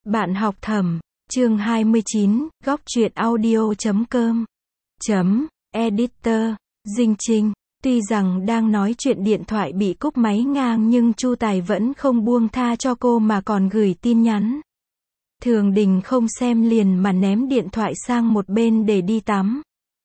Bạn học thầm, chương 29, góc truyện audio.com. Editor, Dinh Trinh. Tuy rằng đang nói chuyện điện thoại bị cúp máy ngang nhưng Chu Tài vẫn không buông tha cho cô mà còn gửi tin nhắn. Thường Đình không xem liền mà ném điện thoại sang một bên để đi tắm.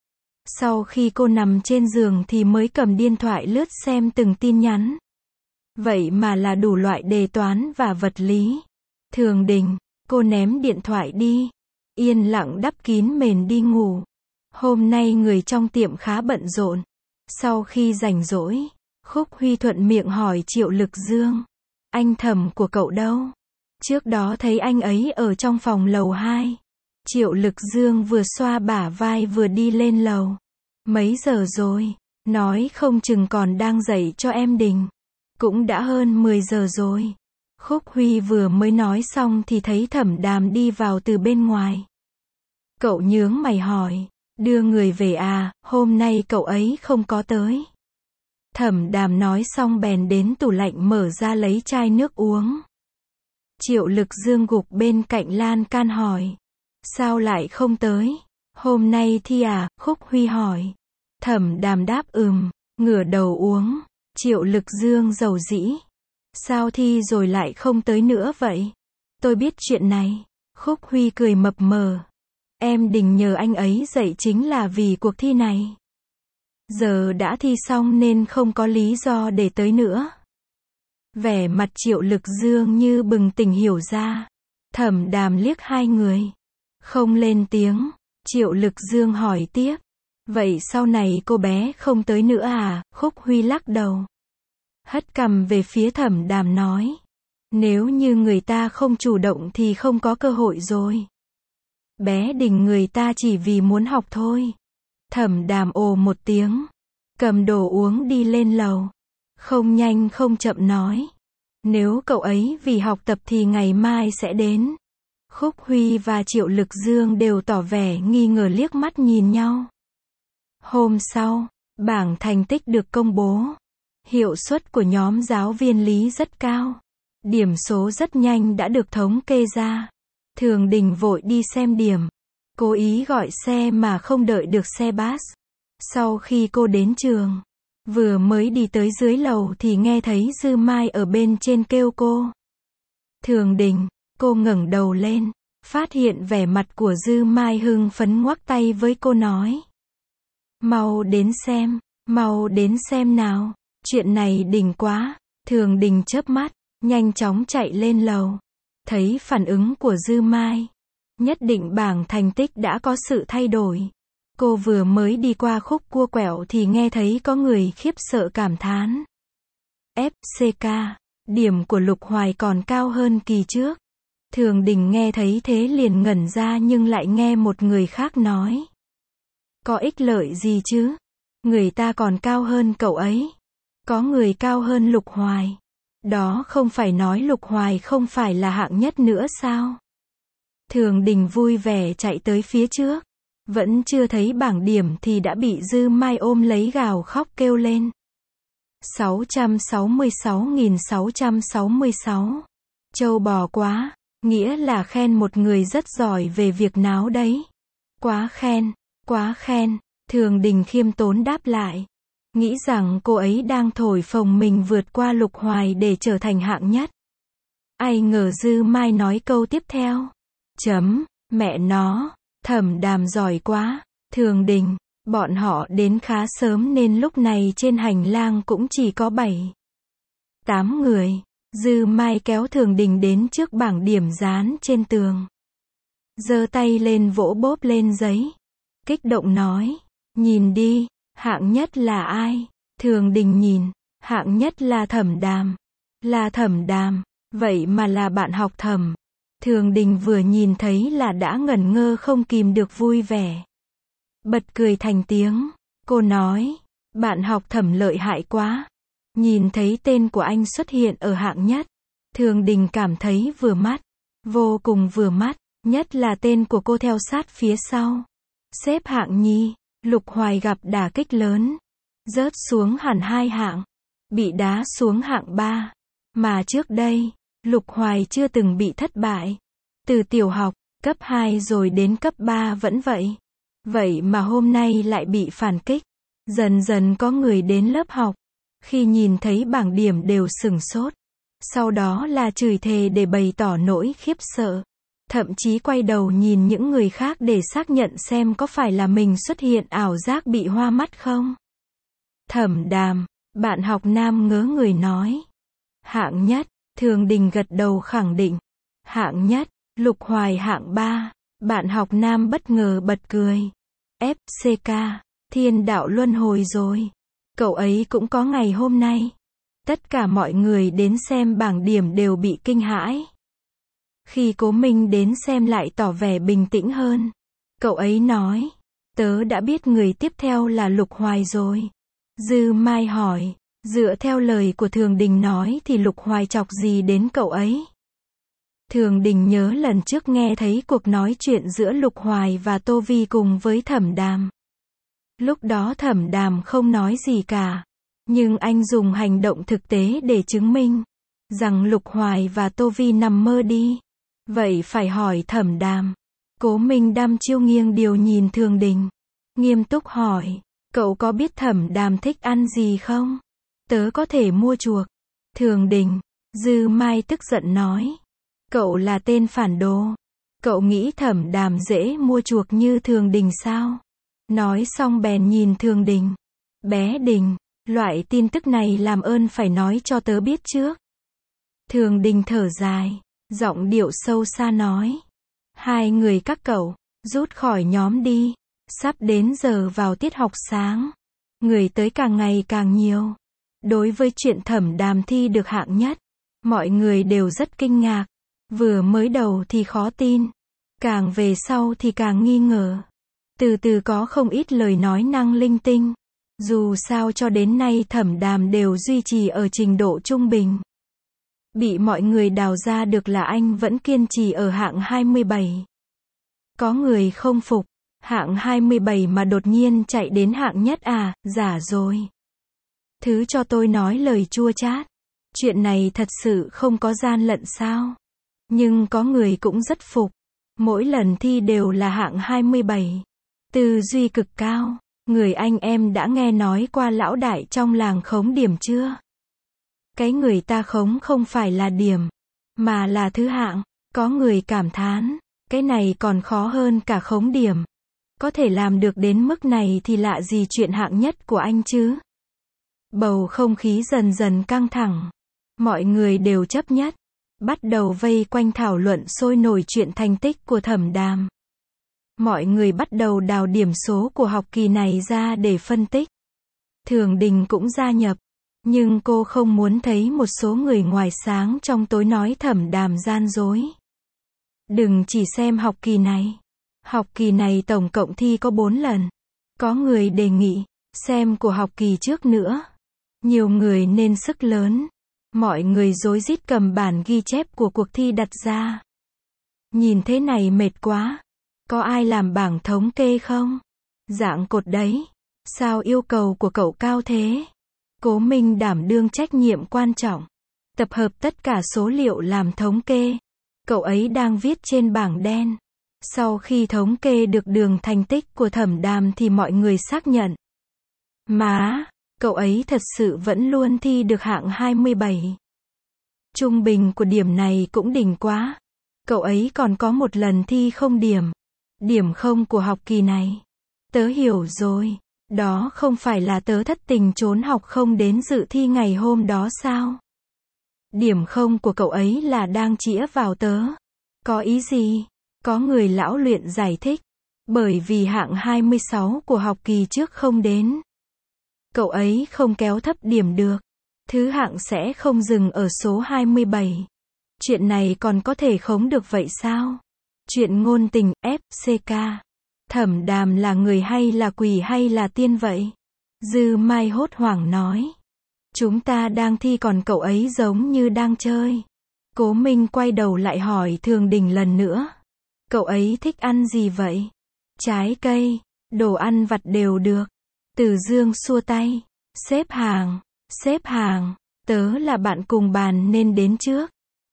Sau khi cô nằm trên giường thì mới cầm điện thoại lướt xem từng tin nhắn. Vậy mà là đủ loại đề toán và vật lý. Thường Đình, cô ném điện thoại đi. Yên lặng đắp kín mền đi ngủ. Hôm nay người trong tiệm khá bận rộn. Sau khi rảnh rỗi, Khúc Huy thuận miệng hỏi Triệu Lực Dương. Anh Thẩm của cậu đâu? Trước đó thấy anh ấy ở trong phòng lầu 2. Triệu Lực Dương vừa xoa bả vai vừa đi lên lầu. Mấy giờ rồi? Nói không chừng còn đang dậy cho em Đình. Cũng đã hơn 10 giờ rồi. Khúc Huy vừa mới nói xong thì thấy Thẩm Đàm đi vào từ bên ngoài. Cậu nhướng mày hỏi, đưa người về à, hôm nay cậu ấy không có tới. Thẩm Đàm nói xong bèn đến tủ lạnh mở ra lấy chai nước uống. Triệu Lực Dương gục bên cạnh lan can hỏi, sao lại không tới? Hôm nay thi à? Khúc Huy hỏi. Thẩm Đàm đáp ngửa đầu uống. Triệu Lực Dương dầu dĩ. Sao thi rồi lại không tới nữa vậy? Tôi biết chuyện này. Khúc Huy cười mập mờ. Em Đình nhờ anh ấy dạy chính là vì cuộc thi này. Giờ đã thi xong nên không có lý do để tới nữa. Vẻ mặt Triệu Lực Dương như bừng tỉnh hiểu ra. Thẩm Đàm liếc hai người. Không lên tiếng. Triệu Lực Dương hỏi tiếp. Vậy sau này cô bé không tới nữa à? Khúc Huy lắc đầu. Hất cằm về phía Thẩm Đàm nói. Nếu như người ta không chủ động thì không có cơ hội rồi. Bé Đình người ta chỉ vì muốn học thôi. Thẩm Đàm ồ một tiếng. Cầm đồ uống đi lên lầu. Không nhanh không chậm nói. Nếu cậu ấy vì học tập thì ngày mai sẽ đến. Khúc Huy và Triệu Lực Dương đều tỏ vẻ nghi ngờ liếc mắt nhìn nhau. Hôm sau, bảng thành tích được công bố. Hiệu suất của nhóm giáo viên lý rất cao. Điểm số rất nhanh đã được thống kê ra. Thường Đình vội đi xem điểm. Cố ý gọi xe mà không đợi được xe bus. Sau khi cô đến trường, vừa mới đi tới dưới lầu thì nghe thấy Dư Mai ở bên trên kêu cô. Thường Đình, cô ngẩng đầu lên, phát hiện vẻ mặt của Dư Mai hưng phấn ngoắc tay với cô nói. Mau đến xem nào. Chuyện này đỉnh quá. Thường Đình chớp mắt, nhanh chóng chạy lên lầu. Thấy phản ứng của Dư Mai, nhất định bảng thành tích đã có sự thay đổi. Cô vừa mới đi qua khúc cua quẹo thì nghe thấy có người khiếp sợ cảm thán. FCK, điểm của Lục Hoài còn cao hơn kỳ trước. Thường Đình nghe thấy thế liền ngẩn ra nhưng lại nghe một người khác nói. Có ích lợi gì chứ? Người ta còn cao hơn cậu ấy. Có người cao hơn Lục Hoài. Đó không phải nói Lục Hoài không phải là hạng nhất nữa sao? Thường Đình vui vẻ chạy tới phía trước. Vẫn chưa thấy bảng điểm thì đã bị Dư Mai ôm lấy gào khóc kêu lên. 666.666. Trâu bò quá. Nghĩa là khen một người rất giỏi về việc náo đấy. Quá khen. Thường Đình khiêm tốn đáp lại. Nghĩ rằng cô ấy đang thổi phồng mình vượt qua Lục Hoài để trở thành hạng nhất. Ai ngờ Dư Mai nói câu tiếp theo. Mẹ nó, Thẩm Đàm giỏi quá. Thường Đình, bọn họ đến khá sớm nên lúc này trên hành lang cũng chỉ có 7-8 người. Dư Mai kéo Thường Đình đến trước bảng điểm dán trên tường. Giơ tay lên vỗ bóp lên giấy. Kích động nói, nhìn đi, hạng nhất là ai? Thường Đình nhìn, hạng nhất là Thẩm Đàm. Là Thẩm Đàm, vậy mà là bạn học Thẩm. Thường Đình vừa nhìn thấy là đã ngẩn ngơ không kìm được vui vẻ. Bật cười thành tiếng, cô nói, bạn học Thẩm lợi hại quá. Nhìn thấy tên của anh xuất hiện ở hạng nhất. Thường Đình cảm thấy vừa mắt, vô cùng vừa mắt, nhất là tên của cô theo sát phía sau. Xếp hạng nhì, Lục Hoài gặp đả kích lớn. Rớt xuống hẳn 2 hạng. Bị đá xuống hạng 3. Mà trước đây, Lục Hoài chưa từng bị thất bại. Từ tiểu học, cấp 2 rồi đến cấp 3 vẫn vậy. Vậy mà hôm nay lại bị phản kích. Dần dần có người đến lớp học. Khi nhìn thấy bảng điểm đều sửng sốt. Sau đó là chửi thề để bày tỏ nỗi khiếp sợ. Thậm chí quay đầu nhìn những người khác để xác nhận xem có phải là mình xuất hiện ảo giác bị hoa mắt không. Thẩm Đàm, bạn học nam ngớ người nói. Hạng nhất, Thường Đình gật đầu khẳng định. Hạng nhất, Lục Hoài hạng 3, bạn học nam bất ngờ bật cười. FCK, thiên đạo luân hồi rồi. Cậu ấy cũng có ngày hôm nay. Tất cả mọi người đến xem bảng điểm đều bị kinh hãi. Khi Cố Minh đến xem lại tỏ vẻ bình tĩnh hơn. Cậu ấy nói, tớ đã biết người tiếp theo là Lục Hoài rồi. Dư Mai hỏi, dựa theo lời của Thường Đình nói thì Lục Hoài chọc gì đến cậu ấy? Thường Đình nhớ lần trước nghe thấy cuộc nói chuyện giữa Lục Hoài và Tô Vi cùng với Thẩm Đàm. Lúc đó Thẩm Đàm không nói gì cả. Nhưng anh dùng hành động thực tế để chứng minh rằng Lục Hoài và Tô Vi nằm mơ đi. Vậy phải hỏi Thẩm Đàm. Cố Minh đăm chiêu nghiêng điều nhìn Thường Đình. Nghiêm túc hỏi, cậu có biết Thẩm Đàm thích ăn gì không? Tớ có thể mua chuộc. Thường Đình, Dư Mai tức giận nói. Cậu là tên phản đồ. Cậu nghĩ Thẩm Đàm dễ mua chuộc như Thường Đình sao? Nói xong bèn nhìn Thường Đình. Bé Đình, loại tin tức này làm ơn phải nói cho tớ biết trước. Thường Đình thở dài, giọng điệu sâu xa nói. Hai người các cậu, rút khỏi nhóm đi. Sắp đến giờ vào tiết học sáng. Người tới càng ngày càng nhiều. Đối với chuyện Thẩm Đàm thi được hạng nhất, mọi người đều rất kinh ngạc. Vừa mới đầu thì khó tin. Càng về sau thì càng nghi ngờ. Từ từ có không ít lời nói năng linh tinh. Dù sao cho đến nay Thẩm Đàm đều duy trì ở trình độ trung bình. Bị mọi người đào ra được là anh vẫn kiên trì ở hạng 27. Có người không phục. Hạng 27 mà đột nhiên chạy đến hạng nhất à, giả rồi. Thứ cho tôi nói lời chua chát. Chuyện này thật sự không có gian lận sao? Nhưng có người cũng rất phục. Mỗi lần thi đều là hạng 27. Tư duy cực cao. Người anh em đã nghe nói qua lão đại trong làng khống điểm chưa? Cái người ta khống không phải là điểm, mà là thứ hạng. Có người cảm thán, cái này còn khó hơn cả khống điểm. Có thể làm được đến mức này thì lạ gì chuyện hạng nhất của anh chứ? Bầu không khí dần dần căng thẳng. Mọi người đều chấp nhất. Bắt đầu vây quanh thảo luận sôi nổi chuyện thành tích của Thẩm Đàm. Mọi người bắt đầu đào điểm số của học kỳ này ra để phân tích. Thường Đình cũng gia nhập. Nhưng cô không muốn thấy một số người ngoài sáng trong tối nói Thẩm Đàm gian dối. Đừng chỉ xem học kỳ này. Học kỳ này tổng cộng thi có 4 lần. Có người đề nghị xem của học kỳ trước nữa. Nhiều người nên sức lớn. Mọi người rối rít cầm bản ghi chép của cuộc thi đặt ra. Nhìn thế này mệt quá. Có ai làm bảng thống kê không? Dạng cột đấy. Sao yêu cầu của cậu cao thế? Cố Minh đảm đương trách nhiệm quan trọng. Tập hợp tất cả số liệu làm thống kê. Cậu ấy đang viết trên bảng đen. Sau khi thống kê được đường thành tích của Thẩm Đàm thì mọi người xác nhận. Má, cậu ấy thật sự vẫn luôn thi được hạng 27. Trung bình của điểm này cũng đỉnh quá. Cậu ấy còn có một lần thi không điểm. Điểm không của học kỳ này. Tớ hiểu rồi. Đó không phải là tớ thất tình trốn học không đến dự thi ngày hôm đó sao? Điểm không của cậu ấy là đang chĩa vào tớ. Có ý gì? Có người lão luyện giải thích. Bởi vì hạng 26 của học kỳ trước không đến. Cậu ấy không kéo thấp điểm được. Thứ hạng sẽ không dừng ở số 27. Chuyện này còn có thể khống được vậy sao? Chuyện ngôn tình, FCK. Thẩm Đàm là người hay là quỷ hay là tiên vậy? Dư Mai hốt hoảng nói. Chúng ta đang thi còn cậu ấy giống như đang chơi. Cố Minh quay đầu lại hỏi Thường Đình lần nữa. Cậu ấy thích ăn gì vậy? Trái cây, đồ ăn vặt đều được. Từ Dương xua tay. Xếp hàng, tớ là bạn cùng bàn nên đến trước.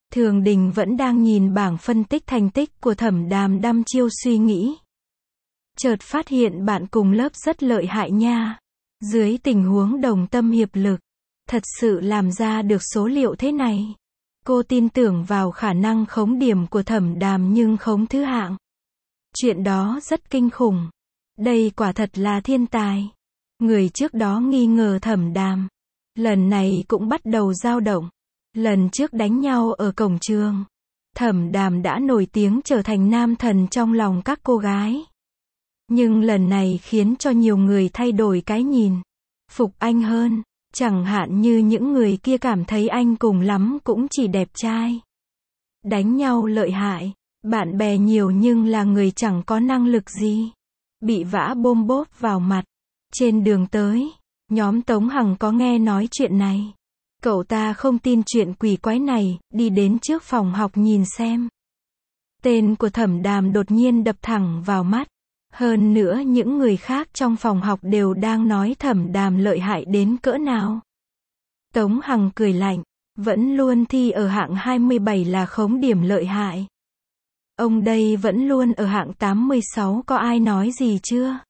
Thường Đình vẫn đang nhìn bảng phân tích thành tích của Thẩm Đàm đăm chiêu suy nghĩ. Chợt phát hiện bạn cùng lớp rất lợi hại nha. Dưới tình huống đồng tâm hiệp lực, thật sự làm ra được số liệu thế này. Cô tin tưởng vào khả năng khống điểm của Thẩm Đàm nhưng khống thứ hạng. Chuyện đó rất kinh khủng. Đây quả thật là thiên tài. Người trước đó nghi ngờ Thẩm Đàm, lần này cũng bắt đầu dao động. Lần trước đánh nhau ở cổng trường, Thẩm Đàm đã nổi tiếng trở thành nam thần trong lòng các cô gái. Nhưng lần này khiến cho nhiều người thay đổi cái nhìn, phục anh hơn. Chẳng hạn như những người kia cảm thấy anh cùng lắm cũng chỉ đẹp trai. Đánh nhau lợi hại, bạn bè nhiều nhưng là người chẳng có năng lực gì. Bị vã bôm bốp vào mặt. Trên đường tới, nhóm Tống Hằng có nghe nói chuyện này. Cậu ta không tin chuyện quỷ quái này, đi đến trước phòng học nhìn xem. Tên của Thẩm Đàm đột nhiên đập thẳng vào mắt. Hơn nữa những người khác trong phòng học đều đang nói Thẩm Đàm lợi hại đến cỡ nào. Tống Hằng cười lạnh, vẫn luôn thi ở hạng 27 là khống điểm lợi hại. Ông đây vẫn luôn ở hạng 86 có ai nói gì chưa?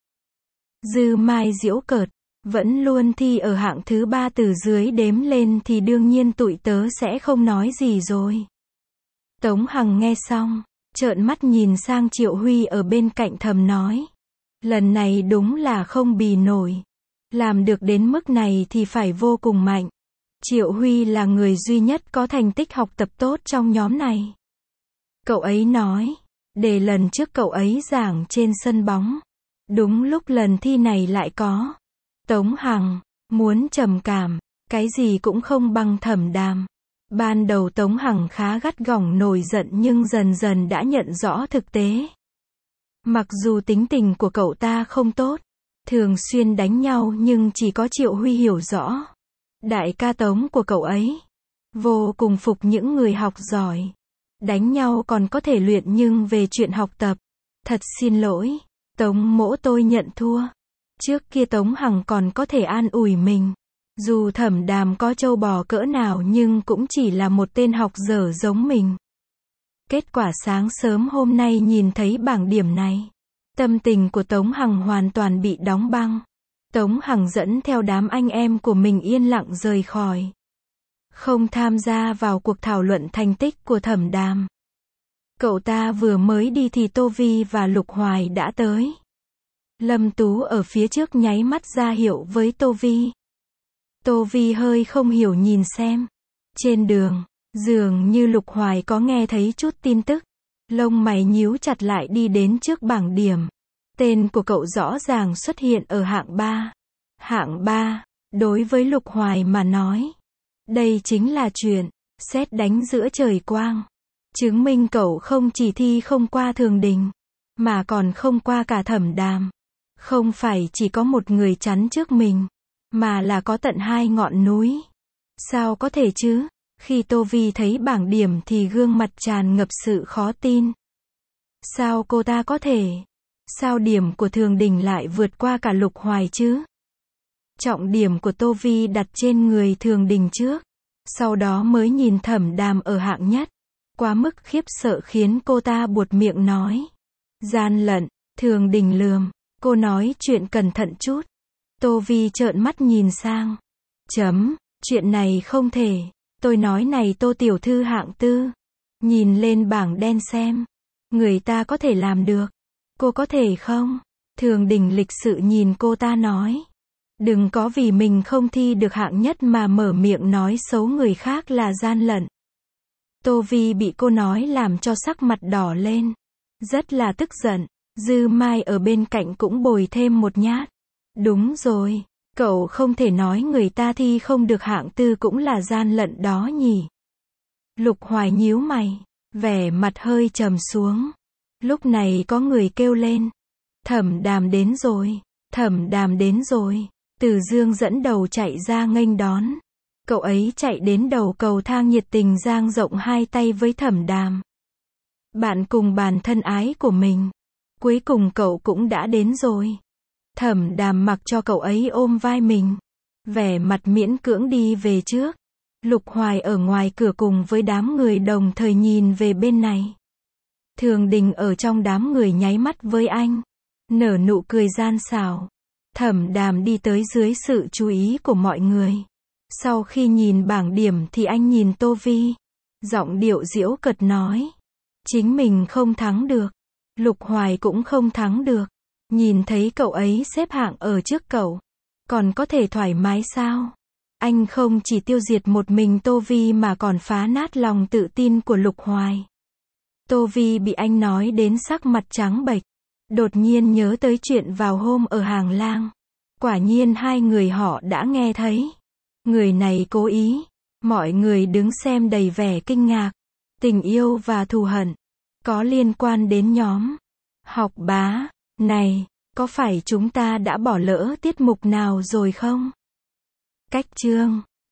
Dư Mai giễu cợt, vẫn luôn thi ở hạng thứ 3 từ dưới đếm lên thì đương nhiên tụi tớ sẽ không nói gì rồi. Tống Hằng nghe xong, trợn mắt nhìn sang Triệu Huy ở bên cạnh thầm nói. Lần này đúng là không bì nổi. Làm được đến mức này thì phải vô cùng mạnh. Triệu Huy là người duy nhất có thành tích học tập tốt trong nhóm này. Cậu ấy nói, để lần trước cậu ấy giảng trên sân bóng. Đúng lúc lần thi này lại có. Tống Hằng, muốn trầm cảm, cái gì cũng không bằng Thẩm Đàm. Ban đầu Tống Hằng khá gắt gỏng nổi giận nhưng dần dần đã nhận rõ thực tế. Mặc dù tính tình của cậu ta không tốt, thường xuyên đánh nhau nhưng chỉ có Triệu Huy hiểu rõ. Đại ca Tống của cậu ấy, vô cùng phục những người học giỏi. Đánh nhau còn có thể luyện nhưng về chuyện học tập, thật xin lỗi, Tống mỗ tôi nhận thua. Trước kia Tống Hằng còn có thể an ủi mình. Dù Thẩm Đàm có trâu bò cỡ nào nhưng cũng chỉ là một tên học dở giống mình. Kết quả sáng sớm hôm nay nhìn thấy bảng điểm này, tâm tình của Tống Hằng hoàn toàn bị đóng băng. Tống Hằng dẫn theo đám anh em của mình yên lặng rời khỏi. Không tham gia vào cuộc thảo luận thành tích của Thẩm Đàm. Cậu ta vừa mới đi thì Tô Vi và Lục Hoài đã tới. Lâm Tú ở phía trước nháy mắt ra hiệu với Tô Vi. Tô Vi hơi không hiểu nhìn xem. Trên đường, dường như Lục Hoài có nghe thấy chút tin tức. Lông mày nhíu chặt lại đi đến trước bảng điểm. Tên của cậu rõ ràng xuất hiện ở hạng 3. Hạng 3, đối với Lục Hoài mà nói, đây chính là chuyện sét đánh giữa trời quang. Chứng minh cậu không chỉ thi không qua Thường Đình, mà còn không qua cả Thẩm Đàm. Không phải chỉ có một người chắn trước mình, mà là có tận 2 ngọn núi. Sao có thể chứ? Khi Tô Vi thấy bảng điểm thì gương mặt tràn ngập sự khó tin. Sao cô ta có thể? Sao điểm của Thường Đình lại vượt qua cả Lục Hoài chứ? Trọng điểm của Tô Vi đặt trên người Thường Đình trước, sau đó mới nhìn Thẩm Đàm ở hạng nhất. Quá mức khiếp sợ khiến cô ta buột miệng nói. Gian lận, Thường Đình lườm, cô nói chuyện cẩn thận chút. Tô Vi trợn mắt nhìn sang. Chuyện này không thể. Tôi nói này Tô tiểu thư hạng 4. Nhìn lên bảng đen xem. Người ta có thể làm được. Cô có thể không? Thường Đình lịch sự nhìn cô ta nói. Đừng có vì mình không thi được hạng nhất mà mở miệng nói xấu người khác là gian lận. Tô Vi bị cô nói làm cho sắc mặt đỏ lên. Rất là tức giận. Dư Mai ở bên cạnh cũng bồi thêm một nhát. Đúng rồi, cậu không thể nói người ta thi không được hạng 4 cũng là gian lận đó nhỉ. Lục Hoài nhíu mày, vẻ mặt hơi trầm xuống. Lúc này có người kêu lên. Thẩm Đàm đến rồi, Thẩm Đàm đến rồi. Từ Dương dẫn đầu chạy ra nghênh đón. Cậu ấy chạy đến đầu cầu thang nhiệt tình dang rộng hai tay với Thẩm Đàm. Bạn cùng bàn thân ái của mình. Cuối cùng cậu cũng đã đến rồi. Thẩm Đàm mặc cho cậu ấy ôm vai mình. Vẻ mặt miễn cưỡng đi về trước. Lục Hoài ở ngoài cửa cùng với đám người đồng thời nhìn về bên này. Thường Đình ở trong đám người nháy mắt với anh, nở nụ cười gian xảo. Thẩm Đàm đi tới dưới sự chú ý của mọi người. Sau khi nhìn bảng điểm thì anh nhìn Tô Vi, giọng điệu giễu cợt nói, chính mình không thắng được, Lục Hoài cũng không thắng được, nhìn thấy cậu ấy xếp hạng ở trước cậu, còn có thể thoải mái sao? Anh không chỉ tiêu diệt một mình Tô Vi mà còn phá nát lòng tự tin của Lục Hoài. Tô Vi bị anh nói đến sắc mặt trắng bệch, đột nhiên nhớ tới chuyện vào hôm ở Hàng Lang. Quả nhiên hai người họ đã nghe thấy. Người này cố ý. Mọi người đứng xem đầy vẻ kinh ngạc. Tình yêu và thù hận có liên quan đến nhóm Học Bá này, có phải chúng ta đã bỏ lỡ tiết mục nào rồi không? Cách chương